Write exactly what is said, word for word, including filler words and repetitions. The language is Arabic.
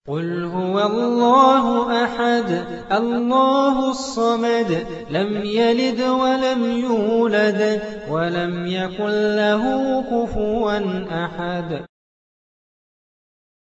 قُلْ هُوَ اللَّهُ أَحَدٌ اللَّهُ الصَّمَدُ لَمْ يَلِدْ وَلَمْ يُولَدْ وَلَمْ يَكُن لَّهُ كُفُوًا أَحَدٌ